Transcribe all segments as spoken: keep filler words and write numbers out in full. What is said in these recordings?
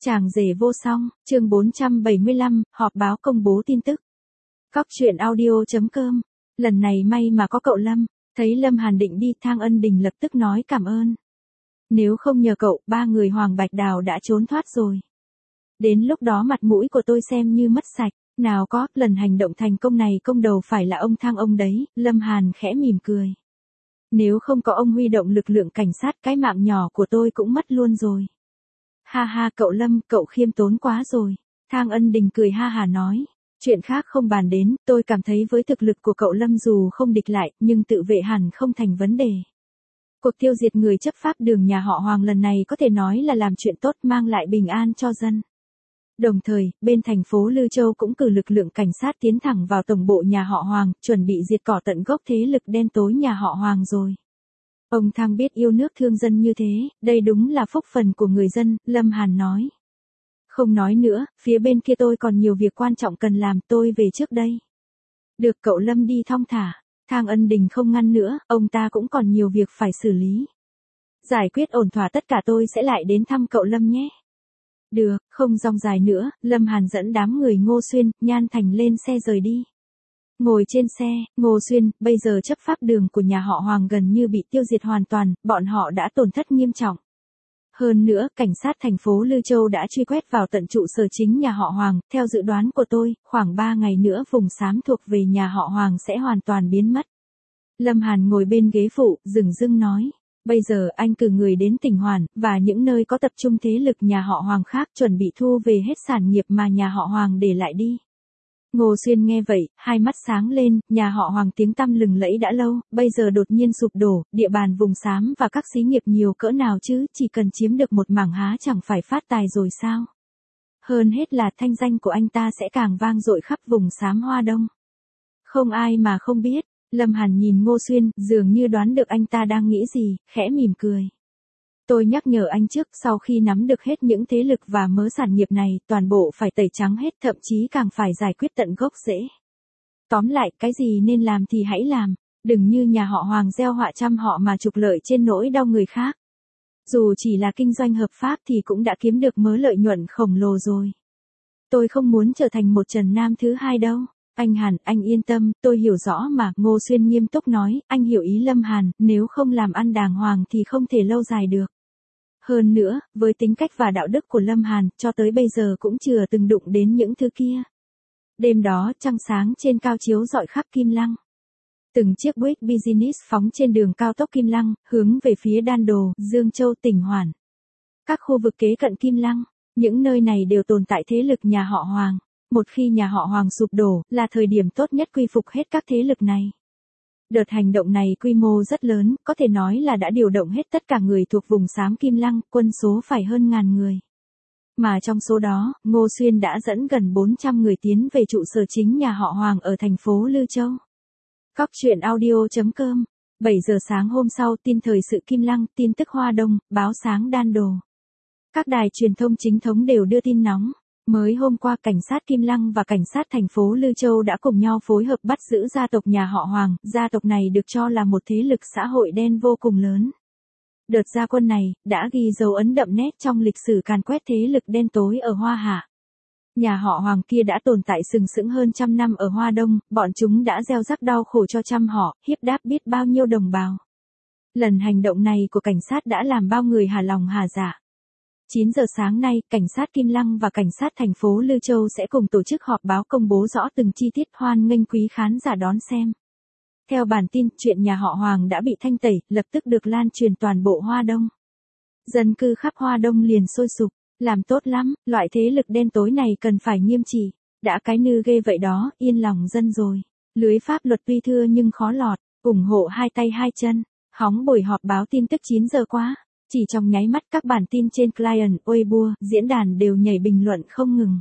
Chàng rể vô song, chương bốn trăm bảy mươi lăm, họp báo công bố tin tức. Cóc truyện audio.com. Lần này may mà có cậu Lâm, thấy Lâm Hàn định đi, Thang Ân Đình lập tức nói cảm ơn. Nếu không nhờ cậu, ba người Hoàng Bạch Đào đã trốn thoát rồi. Đến lúc đó mặt mũi của tôi xem như mất sạch, nào có, lần hành động thành công này công đầu phải là ông Thang ông đấy, Lâm Hàn khẽ mỉm cười. Nếu không có ông huy động lực lượng cảnh sát, cái mạng nhỏ của tôi cũng mất luôn rồi. Ha ha cậu Lâm, cậu khiêm tốn quá rồi. Thang Ân Đình cười ha hà nói. Chuyện khác không bàn đến, tôi cảm thấy với thực lực của cậu Lâm dù không địch lại, nhưng tự vệ hẳn không thành vấn đề. Cuộc tiêu diệt người chấp pháp đường nhà họ Hoàng lần này có thể nói là làm chuyện tốt, mang lại bình an cho dân. Đồng thời, bên thành phố Lư Châu cũng cử lực lượng cảnh sát tiến thẳng vào tổng bộ nhà họ Hoàng, chuẩn bị diệt cỏ tận gốc thế lực đen tối nhà họ Hoàng rồi. Ông Thang biết yêu nước thương dân như thế, đây đúng là phúc phần của người dân, Lâm Hàn nói. Không nói nữa, phía bên kia tôi còn nhiều việc quan trọng cần làm, tôi về trước đây. Được cậu Lâm đi thong thả, Thang Ân Đình không ngăn nữa, ông ta cũng còn nhiều việc phải xử lý. Giải quyết ổn thỏa tất cả tôi sẽ lại đến thăm cậu Lâm nhé. Được, không dòng dài nữa, Lâm Hàn dẫn đám người Ngô Xuyên, Nhan Thành lên xe rời đi. Ngồi trên xe, Ngô Xuyên, bây giờ chấp pháp đường của nhà họ Hoàng gần như bị tiêu diệt hoàn toàn, bọn họ đã tổn thất nghiêm trọng. Hơn nữa, cảnh sát thành phố Lư Châu đã truy quét vào tận trụ sở chính nhà họ Hoàng, theo dự đoán của tôi, khoảng ba ngày nữa vùng xám thuộc về nhà họ Hoàng sẽ hoàn toàn biến mất. Lâm Hàn ngồi bên ghế phụ, dửng dưng nói. Bây giờ anh cử người đến tỉnh Hoàn, và những nơi có tập trung thế lực nhà họ Hoàng khác chuẩn bị thu về hết sản nghiệp mà nhà họ Hoàng để lại đi. Ngô Xuyên nghe vậy, hai mắt sáng lên, nhà họ Hoàng tiếng tăm lừng lẫy đã lâu, bây giờ đột nhiên sụp đổ, địa bàn vùng xám và các xí nghiệp nhiều cỡ nào chứ, chỉ cần chiếm được một mảng há chẳng phải phát tài rồi sao. Hơn hết là thanh danh của anh ta sẽ càng vang dội khắp vùng xám Hoa Đông. Không ai mà không biết, Lâm Hàn nhìn Ngô Xuyên, dường như đoán được anh ta đang nghĩ gì, khẽ mỉm cười. Tôi nhắc nhở anh trước, sau khi nắm được hết những thế lực và mớ sản nghiệp này, toàn bộ phải tẩy trắng hết, thậm chí càng phải giải quyết tận gốc rễ. Tóm lại, cái gì nên làm thì hãy làm, đừng như nhà họ Hoàng gieo họa trăm họ mà trục lợi trên nỗi đau người khác. Dù chỉ là kinh doanh hợp pháp thì cũng đã kiếm được mớ lợi nhuận khổng lồ rồi. Tôi không muốn trở thành một Trần Nam thứ hai đâu. Anh Hàn, anh yên tâm, tôi hiểu rõ mà, Ngô Xuyên nghiêm túc nói, anh hiểu ý Lâm Hàn, nếu không làm ăn đàng hoàng thì không thể lâu dài được. Hơn nữa, với tính cách và đạo đức của Lâm Hàn, cho tới bây giờ cũng chưa từng đụng đến những thứ kia. Đêm đó, trăng sáng trên cao chiếu rọi khắp Kim Lăng. Từng chiếc buýt business phóng trên đường cao tốc Kim Lăng, hướng về phía Đan Đồ, Dương Châu, tỉnh Hoàn. Các khu vực kế cận Kim Lăng, những nơi này đều tồn tại thế lực nhà họ Hoàng. Một khi nhà họ Hoàng sụp đổ, là thời điểm tốt nhất quy phục hết các thế lực này. Đợt hành động này quy mô rất lớn, có thể nói là đã điều động hết tất cả người thuộc vùng xám Kim Lăng, quân số phải hơn ngàn người. Mà trong số đó, Ngô Xuyên đã dẫn gần bốn trăm người tiến về trụ sở chính nhà họ Hoàng ở thành phố Lư Châu. Cóc truyện audio.com. bảy giờ sáng hôm sau, tin thời sự Kim Lăng, tin tức Hoa Đông, báo sáng Đan Đồ. Các đài truyền thông chính thống đều đưa tin nóng. Mới hôm qua cảnh sát Kim Lăng và cảnh sát thành phố Lư Châu đã cùng nhau phối hợp bắt giữ gia tộc nhà họ Hoàng, gia tộc này được cho là một thế lực xã hội đen vô cùng lớn. Đợt gia quân này, đã ghi dấu ấn đậm nét trong lịch sử càn quét thế lực đen tối ở Hoa Hạ. Nhà họ Hoàng kia đã tồn tại sừng sững hơn trăm năm ở Hoa Đông, bọn chúng đã gieo rắc đau khổ cho trăm họ, hiếp đáp biết bao nhiêu đồng bào. Lần hành động này của cảnh sát đã làm bao người hà lòng hà dạ. chín giờ sáng nay, cảnh sát Kim Lăng và cảnh sát thành phố Lư Châu sẽ cùng tổ chức họp báo công bố rõ từng chi tiết, hoan nghênh quý khán giả đón xem. Theo bản tin, chuyện nhà họ Hoàng đã bị thanh tẩy, lập tức được lan truyền toàn bộ Hoa Đông. Dân cư khắp Hoa Đông liền sôi sục, làm tốt lắm, loại thế lực đen tối này cần phải nghiêm trị. Đã cái nư ghê vậy đó, yên lòng dân rồi. Lưới pháp luật tuy thưa nhưng khó lọt, ủng hộ hai tay hai chân. Hóng buổi họp báo tin tức chín giờ quá. Chỉ trong nháy mắt các bản tin trên Client, Weibo, diễn đàn đều nhảy bình luận không ngừng.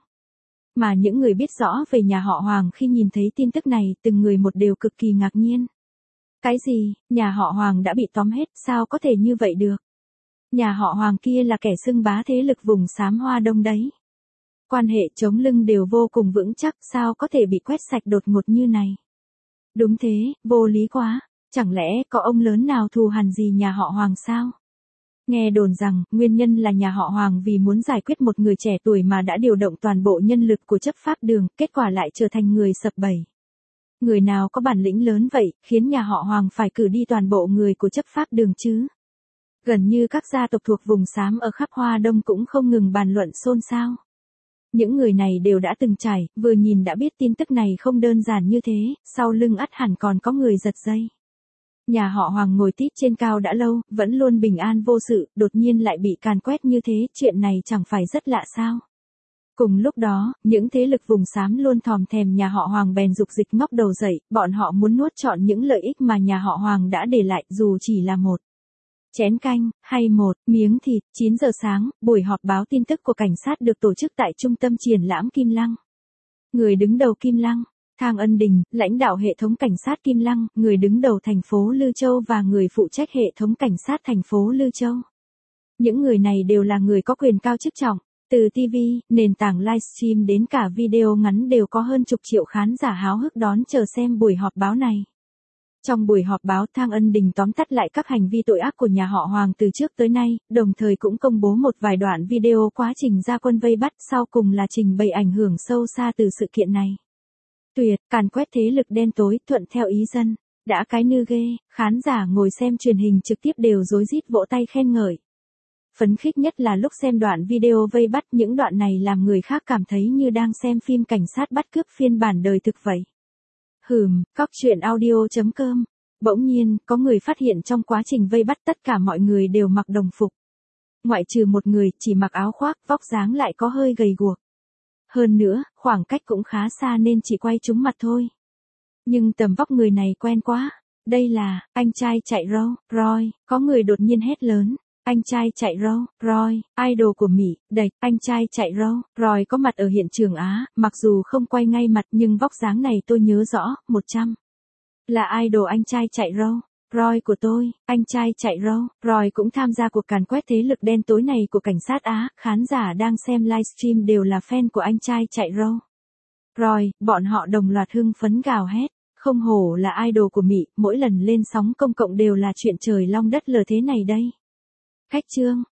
Mà những người biết rõ về nhà họ Hoàng khi nhìn thấy tin tức này, từng người một đều cực kỳ ngạc nhiên. Cái gì, nhà họ Hoàng đã bị tóm hết, sao có thể như vậy được? Nhà họ Hoàng kia là kẻ xưng bá thế lực vùng xám Hoa Đông đấy. Quan hệ chống lưng đều vô cùng vững chắc, sao có thể bị quét sạch đột ngột như này? Đúng thế, vô lý quá, chẳng lẽ có ông lớn nào thù hằn gì nhà họ Hoàng sao? Nghe đồn rằng, nguyên nhân là nhà họ Hoàng vì muốn giải quyết một người trẻ tuổi mà đã điều động toàn bộ nhân lực của chấp pháp đường, kết quả lại trở thành người sập bẫy. Người nào có bản lĩnh lớn vậy, khiến nhà họ Hoàng phải cử đi toàn bộ người của chấp pháp đường chứ? Gần như các gia tộc thuộc vùng xám ở khắp Hoa Đông cũng không ngừng bàn luận xôn xao. Những người này đều đã từng trải, vừa nhìn đã biết tin tức này không đơn giản như thế, sau lưng ắt hẳn còn có người giật dây. Nhà họ Hoàng ngồi tít trên cao đã lâu, vẫn luôn bình an vô sự, đột nhiên lại bị càn quét như thế, chuyện này chẳng phải rất lạ sao? Cùng lúc đó, những thế lực vùng xám luôn thòm thèm nhà họ Hoàng bèn dục dịch ngóc đầu dậy, bọn họ muốn nuốt trọn những lợi ích mà nhà họ Hoàng đã để lại, dù chỉ là một chén canh, hay một miếng thịt. Chín giờ sáng, buổi họp báo tin tức của cảnh sát được tổ chức tại trung tâm triển lãm Kim Lăng. Người đứng đầu Kim Lăng, Thang Ân Đình, lãnh đạo hệ thống cảnh sát Kim Lăng, người đứng đầu thành phố Lư Châu và người phụ trách hệ thống cảnh sát thành phố Lư Châu. Những người này đều là người có quyền cao chức trọng. Từ ti vi, nền tảng livestream đến cả video ngắn đều có hơn chục triệu khán giả háo hức đón chờ xem buổi họp báo này. Trong buổi họp báo, Thang Ân Đình tóm tắt lại các hành vi tội ác của nhà họ Hoàng từ trước tới nay, đồng thời cũng công bố một vài đoạn video quá trình ra quân vây bắt, sau cùng là trình bày ảnh hưởng sâu xa từ sự kiện này. Tuyệt, càn quét thế lực đen tối, thuận theo ý dân. Đã cái nư ghê, khán giả ngồi xem truyền hình trực tiếp đều rối rít vỗ tay khen ngợi. Phấn khích nhất là lúc xem đoạn video vây bắt, những đoạn này làm người khác cảm thấy như đang xem phim cảnh sát bắt cướp phiên bản đời thực vậy. Hừm, cóc truyện audio chấm com. Bỗng nhiên, có người phát hiện trong quá trình vây bắt tất cả mọi người đều mặc đồng phục. Ngoại trừ một người, chỉ mặc áo khoác, vóc dáng lại có hơi gầy guộc. Hơn nữa, khoảng cách cũng khá xa nên chỉ quay trúng mặt thôi. Nhưng tầm vóc người này quen quá. Đây là, anh trai chạy râu, Roy, có người đột nhiên hét lớn. Anh trai chạy râu, Roy, idol của Mỹ, đạch, anh trai chạy râu, Roy có mặt ở hiện trường Á, mặc dù không quay ngay mặt nhưng vóc dáng này tôi nhớ rõ, một trăm. Là idol anh trai chạy râu, Roy của tôi, anh trai chạy râu, Roy cũng tham gia cuộc càn quét thế lực đen tối này của cảnh sát Á, khán giả đang xem livestream đều là fan của anh trai chạy râu. Roy, bọn họ đồng loạt hưng phấn gào hét, không hổ là idol của Mỹ, mỗi lần lên sóng công cộng đều là chuyện trời long đất lở thế này đây. Khách trương,